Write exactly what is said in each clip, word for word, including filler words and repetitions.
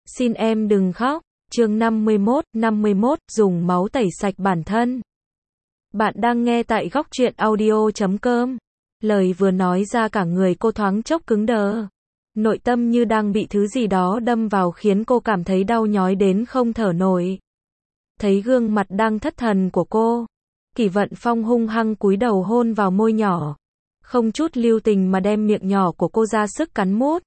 Xin em đừng khóc. Chương năm mươi mốt, năm mươi mốt, dùng máu tẩy sạch bản thân. Bạn đang nghe tại góc truyện audio chấm com. Lời vừa nói ra cả người cô thoáng chốc cứng đờ. Nội tâm như đang bị thứ gì đó đâm vào khiến cô cảm thấy đau nhói đến không thở nổi. Thấy gương mặt đang thất thần của cô, Kỷ Vận Phong hung hăng cúi đầu hôn vào môi nhỏ. Không chút lưu tình mà đem miệng nhỏ của cô ra sức cắn mút.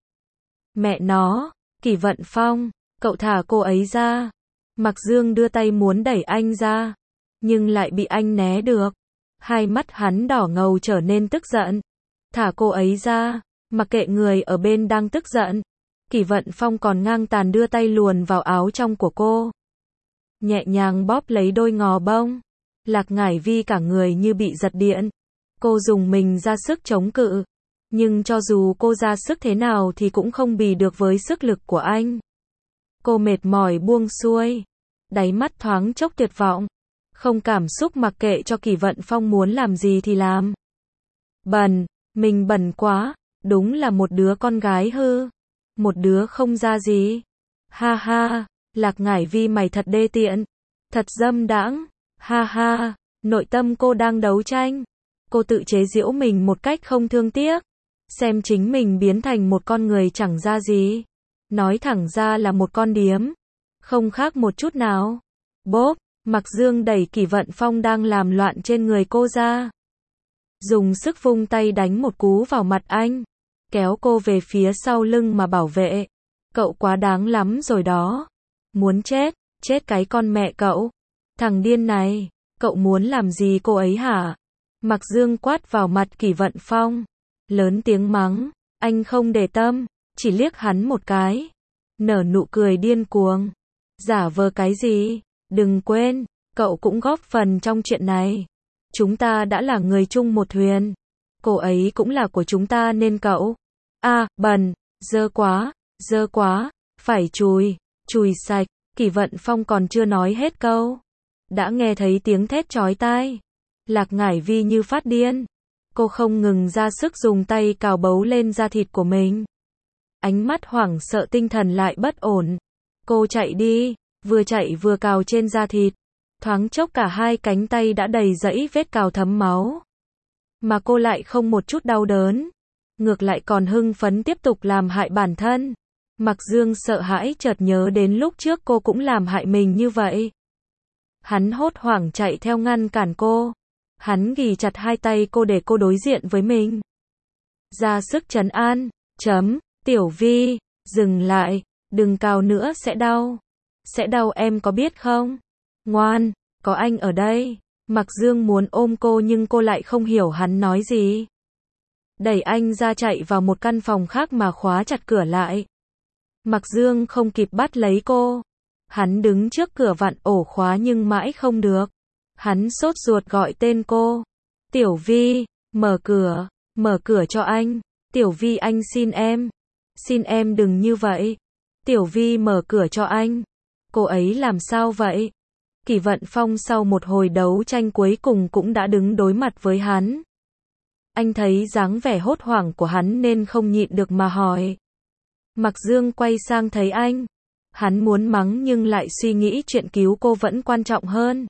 Mẹ nó, Kỷ Vận Phong, cậu thả cô ấy ra. Mạc Dương đưa tay muốn đẩy anh ra, nhưng lại bị anh né được. Hai mắt hắn đỏ ngầu trở nên tức giận. Thả cô ấy ra, mặc kệ người ở bên đang tức giận. Kỷ Vận Phong còn ngang tàn đưa tay luồn vào áo trong của cô. Nhẹ nhàng bóp lấy đôi ngò bông. Lạc Ngải Vi cả người như bị giật điện. Cô dùng mình ra sức chống cự. Nhưng cho dù cô ra sức thế nào thì cũng không bì được với sức lực của anh. Cô mệt mỏi buông xuôi. Đáy mắt thoáng chốc tuyệt vọng. Không cảm xúc mặc kệ cho Kỷ Vận Phong muốn làm gì thì làm. Bẩn, mình bẩn quá, đúng là một đứa con gái hư. Một đứa không ra gì. Ha ha, Lạc Ngải Vi mày thật đê tiện. Thật dâm đãng. Ha ha, nội tâm cô đang đấu tranh. Cô tự chế giễu mình một cách không thương tiếc. Xem chính mình biến thành một con người chẳng ra gì. Nói thẳng ra là một con điếm. Không khác một chút nào. Bốp, Mạc Dương đẩy Kỷ Vận Phong đang làm loạn trên người cô ra. Dùng sức vung tay đánh một cú vào mặt anh. Kéo cô về phía sau lưng mà bảo vệ. Cậu quá đáng lắm rồi đó. Muốn chết, chết cái con mẹ cậu. Thằng điên này, cậu muốn làm gì cô ấy hả? Mạc Dương quát vào mặt Kỷ Vận Phong. Lớn tiếng mắng, anh không để tâm, chỉ liếc hắn một cái. Nở nụ cười điên cuồng. Giả vờ cái gì? Đừng quên, cậu cũng góp phần trong chuyện này. Chúng ta đã là người chung một thuyền. Cô ấy cũng là của chúng ta nên cậu. À, bẩn, dơ quá, dơ quá, phải chùi, chùi sạch. Kỷ Vận Phong còn chưa nói hết câu. Đã nghe thấy tiếng thét chói tai. Lạc Ngải Vi như phát điên. Cô không ngừng ra sức dùng tay cào bấu lên da thịt của mình. Ánh mắt hoảng sợ tinh thần lại bất ổn. Cô chạy đi, vừa chạy vừa cào trên da thịt. Thoáng chốc cả hai cánh tay đã đầy dẫy vết cào thấm máu. Mà cô lại không một chút đau đớn. Ngược lại còn hưng phấn tiếp tục làm hại bản thân. Mạc Dương sợ hãi chợt nhớ đến lúc trước cô cũng làm hại mình như vậy. Hắn hốt hoảng chạy theo ngăn cản cô. Hắn ghì chặt hai tay cô để cô đối diện với mình. Ra sức trấn an. Chấm, Tiểu Vi, dừng lại, đừng cào nữa sẽ đau. Sẽ đau em có biết không? Ngoan, có anh ở đây. Mạc Dương muốn ôm cô nhưng cô lại không hiểu hắn nói gì. Đẩy anh ra chạy vào một căn phòng khác mà khóa chặt cửa lại. Mạc Dương không kịp bắt lấy cô. Hắn đứng trước cửa vặn ổ khóa nhưng mãi không được. Hắn sốt ruột gọi tên cô. Tiểu Vi, mở cửa, mở cửa cho anh. Tiểu Vi anh xin em. Xin em đừng như vậy. Tiểu Vi mở cửa cho anh. Cô ấy làm sao vậy? Kỷ Vận Phong sau một hồi đấu tranh cuối cùng cũng đã đứng đối mặt với hắn. Anh thấy dáng vẻ hốt hoảng của hắn nên không nhịn được mà hỏi. Mạc Dương quay sang thấy anh. Hắn muốn mắng nhưng lại suy nghĩ chuyện cứu cô vẫn quan trọng hơn.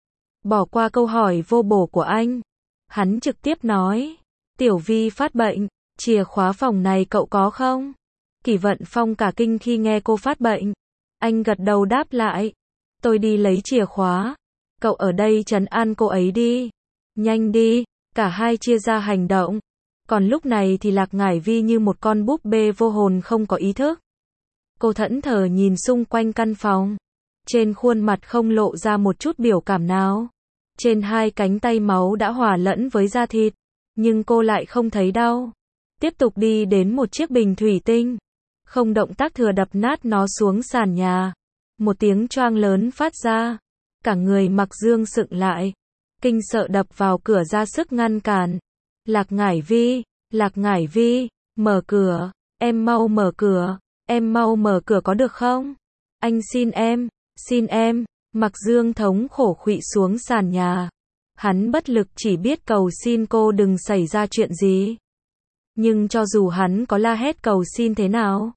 Bỏ qua câu hỏi vô bổ của anh. Hắn trực tiếp nói. Tiểu Vi phát bệnh. Chìa khóa phòng này cậu có không? Kỷ Vận Phong cả kinh khi nghe cô phát bệnh. Anh gật đầu đáp lại. Tôi đi lấy chìa khóa. Cậu ở đây trấn an cô ấy đi. Nhanh đi. Cả hai chia ra hành động. Còn lúc này thì Lạc Ngải Vi như một con búp bê vô hồn không có ý thức. Cô thẫn thờ nhìn xung quanh căn phòng. Trên khuôn mặt không lộ ra một chút biểu cảm nào. Trên hai cánh tay máu đã hòa lẫn với da thịt. Nhưng cô lại không thấy đau. Tiếp tục đi đến một chiếc bình thủy tinh. Không động tác thừa đập nát nó xuống sàn nhà. Một tiếng choang lớn phát ra. Cả người Mạc Dương sững lại. Kinh sợ đập vào cửa ra sức ngăn cản. Lạc Ngải Vi, Lạc Ngải Vi, mở cửa, em mau mở cửa, em mau mở cửa có được không? Anh xin em, xin em. Mạc Dương thống khổ khuỵu xuống sàn nhà. Hắn bất lực chỉ biết cầu xin cô đừng xảy ra chuyện gì. Nhưng cho dù hắn có la hét cầu xin thế nào,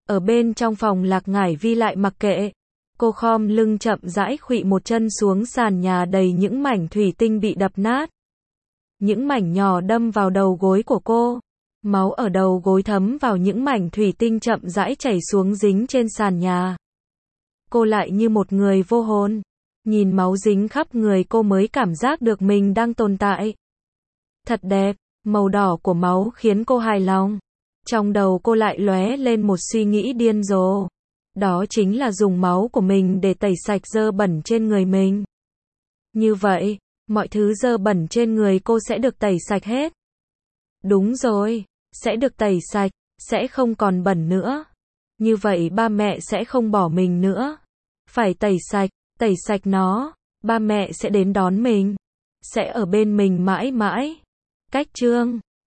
Ở bên trong phòng Lạc Ngải Vi lại mặc kệ. Cô khom lưng chậm rãi khuỵu một chân xuống sàn nhà đầy những mảnh thủy tinh bị đập nát. Những mảnh nhỏ đâm vào đầu gối của cô. Máu ở đầu gối thấm vào những mảnh thủy tinh chậm rãi chảy xuống dính trên sàn nhà. Cô lại như một người vô hồn. Nhìn máu dính khắp người cô mới cảm giác được mình đang tồn tại. Thật đẹp, màu đỏ của máu khiến cô hài lòng. Trong đầu cô lại lóe lên một suy nghĩ điên rồ. Đó chính là dùng máu của mình để tẩy sạch dơ bẩn trên người mình. Như vậy, mọi thứ dơ bẩn trên người cô sẽ được tẩy sạch hết. Đúng rồi, sẽ được tẩy sạch, sẽ không còn bẩn nữa. Như vậy ba mẹ sẽ không bỏ mình nữa. Phải tẩy sạch, tẩy sạch nó, ba mẹ sẽ đến đón mình. Sẽ ở bên mình mãi mãi. Cách chương